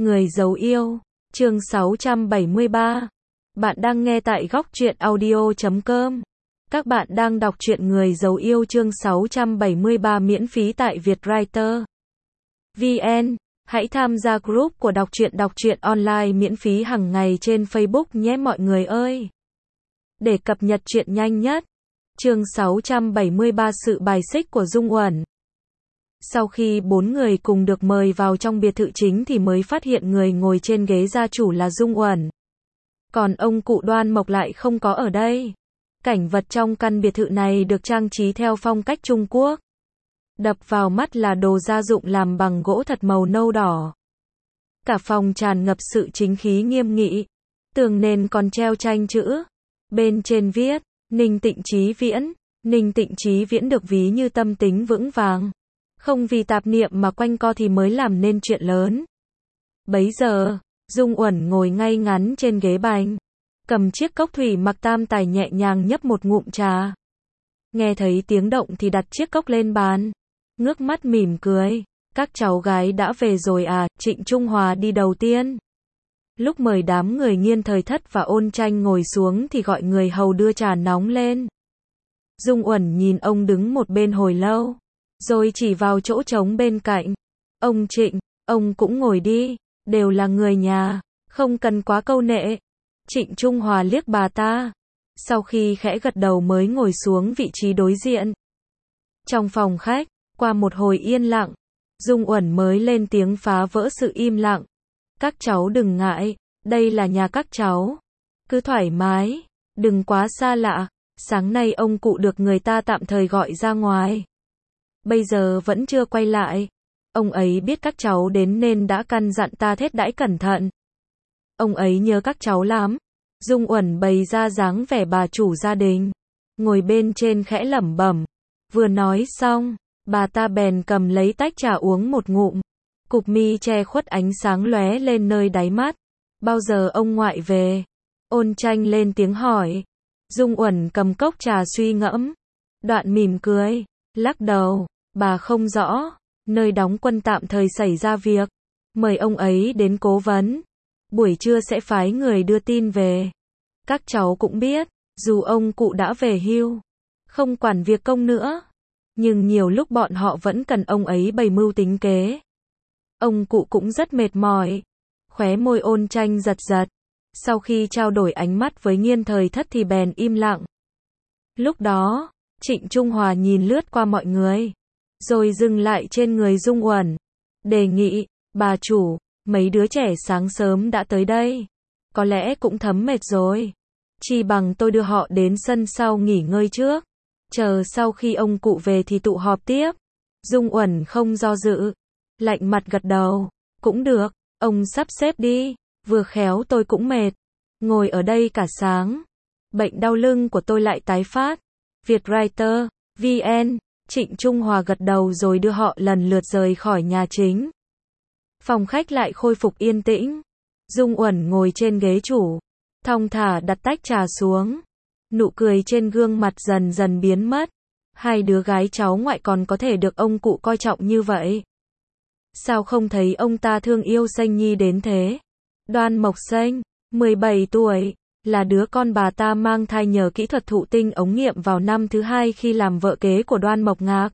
Người giấu yêu, chương 673. Bạn đang nghe tại góc truyện audio.com. Các bạn đang đọc truyện Người giấu yêu chương 673 miễn phí tại Vietwriter VN. Hãy tham gia group của đọc truyện online miễn phí hàng ngày trên Facebook nhé mọi người ơi. Để cập nhật truyện nhanh nhất. Chương 673 sự bài xích của Dung Uẩn. Sau khi 4 người cùng được mời vào trong biệt thự chính thì mới phát hiện người ngồi trên ghế gia chủ là Dung Uẩn. Còn ông cụ Đoan Mộc lại không có ở đây. Cảnh vật trong căn biệt thự này được trang trí theo phong cách Trung Quốc. Đập vào mắt là đồ gia dụng làm bằng gỗ thật màu nâu đỏ. Cả phòng tràn ngập sự chính khí nghiêm nghị. Tường nền còn treo tranh chữ. Bên trên viết, Ninh Tịnh Chí Viễn. Ninh Tịnh Chí Viễn được ví như tâm tính vững vàng. Không vì tạp niệm mà quanh co thì mới làm nên chuyện lớn. Bấy giờ, Dung Uẩn ngồi ngay ngắn trên ghế bành. Cầm chiếc cốc thủy mặc tam tài nhẹ nhàng nhấp một ngụm trà. Nghe thấy tiếng động thì đặt chiếc cốc lên bàn. Ngước mắt mỉm cười. Các cháu gái đã về rồi à, Trịnh Trung Hòa đi đầu tiên. Lúc mời đám người Nghiên Thời Thất và Ôn Tranh ngồi xuống thì gọi người hầu đưa trà nóng lên. Dung Uẩn nhìn ông đứng một bên hồi lâu. Rồi chỉ vào chỗ trống bên cạnh. Ông Trịnh, ông cũng ngồi đi. Đều là người nhà. Không cần quá câu nệ. Trịnh Trung Hòa liếc bà ta. Sau khi khẽ gật đầu mới ngồi xuống vị trí đối diện. Trong phòng khách, qua một hồi yên lặng, Dung Uẩn mới lên tiếng phá vỡ sự im lặng. Các cháu đừng ngại, đây là nhà các cháu. Cứ thoải mái, đừng quá xa lạ. Sáng nay ông cụ được người ta tạm thời gọi ra ngoài. Bây giờ vẫn chưa quay lại. Ông ấy biết các cháu đến nên đã căn dặn ta thết đãi cẩn thận. Ông ấy nhớ các cháu lắm. Dung Uẩn bày ra dáng vẻ bà chủ gia đình. Ngồi bên trên khẽ lẩm bẩm. Vừa nói xong, bà ta bèn cầm lấy tách trà uống một ngụm. Cụp mi che khuất ánh sáng lóe lên nơi đáy mắt. Bao giờ ông ngoại về? Ôn Tranh lên tiếng hỏi. Dung Uẩn cầm cốc trà suy ngẫm. Đoạn mỉm cười, lắc đầu. Bà không rõ. Nơi đóng quân tạm thời xảy ra việc. Mời ông ấy đến cố vấn. Buổi trưa sẽ phái người đưa tin về. Các cháu cũng biết, dù ông cụ đã về hưu, không quản việc công nữa, nhưng nhiều lúc bọn họ vẫn cần ông ấy bày mưu tính kế. Ông cụ cũng rất mệt mỏi. Khóe môi Ôn Tranh giật giật. Sau khi trao đổi ánh mắt với Nghiên Thời Thất thì bèn im lặng. Lúc đó, Trịnh Trung Hòa nhìn lướt qua mọi người, rồi dừng lại trên người Dung Uẩn. Đề nghị, bà chủ, mấy đứa trẻ sáng sớm đã tới đây. Có lẽ cũng thấm mệt rồi. Chỉ bằng tôi đưa họ đến sân sau nghỉ ngơi trước. Chờ sau khi ông cụ về thì tụ họp tiếp. Dung Uẩn không do dự. Lạnh mặt gật đầu. Cũng được, ông sắp xếp đi. Vừa khéo tôi cũng mệt. Ngồi ở đây cả sáng. Bệnh đau lưng của tôi lại tái phát. Vietwriter VN. Trịnh Trung Hòa gật đầu rồi đưa họ lần lượt rời khỏi nhà chính. Phòng khách lại khôi phục yên tĩnh. Dung Uẩn ngồi trên ghế chủ. Thong thả đặt tách trà xuống. Nụ cười trên gương mặt dần dần biến mất. Hai đứa gái cháu ngoại còn có thể được ông cụ coi trọng như vậy. Sao không thấy ông ta thương yêu Xanh Nhi đến thế? Đoan Mộc Xanh, 17 tuổi, là đứa con bà ta mang thai nhờ kỹ thuật thụ tinh ống nghiệm vào năm thứ 2 khi làm vợ kế của Đoan Mộc Ngạc.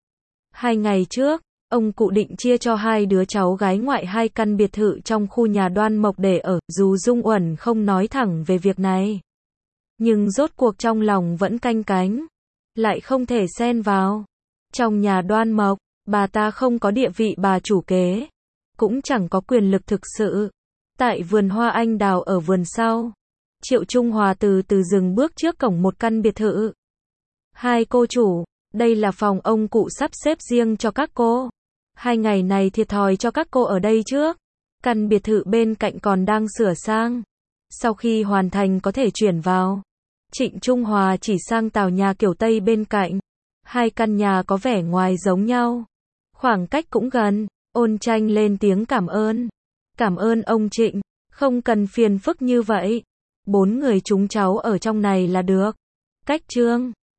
2 ngày trước, ông cụ định chia cho hai đứa cháu gái ngoại 2 căn biệt thự trong khu nhà Đoan Mộc để ở, dù Dung Uẩn không nói thẳng về việc này. Nhưng rốt cuộc trong lòng vẫn canh cánh. Lại không thể xen vào. Trong nhà Đoan Mộc, bà ta không có địa vị bà chủ kế. Cũng chẳng có quyền lực thực sự. Tại vườn hoa anh đào ở vườn sau, Triệu Trung Hòa từ từ dừng bước trước cổng một căn biệt thự. Hai cô chủ, đây là phòng ông cụ sắp xếp riêng cho các cô. 2 ngày này thiệt thòi cho các cô ở đây trước. Căn biệt thự bên cạnh còn đang sửa sang. Sau khi hoàn thành có thể chuyển vào. Trịnh Trung Hòa chỉ sang tòa nhà kiểu Tây bên cạnh. 2 căn nhà có vẻ ngoài giống nhau. Khoảng cách cũng gần. Ôn Tranh lên tiếng cảm ơn. Cảm ơn ông Trịnh. Không cần phiền phức như vậy. 4 người chúng cháu ở trong này là được. Cách trương.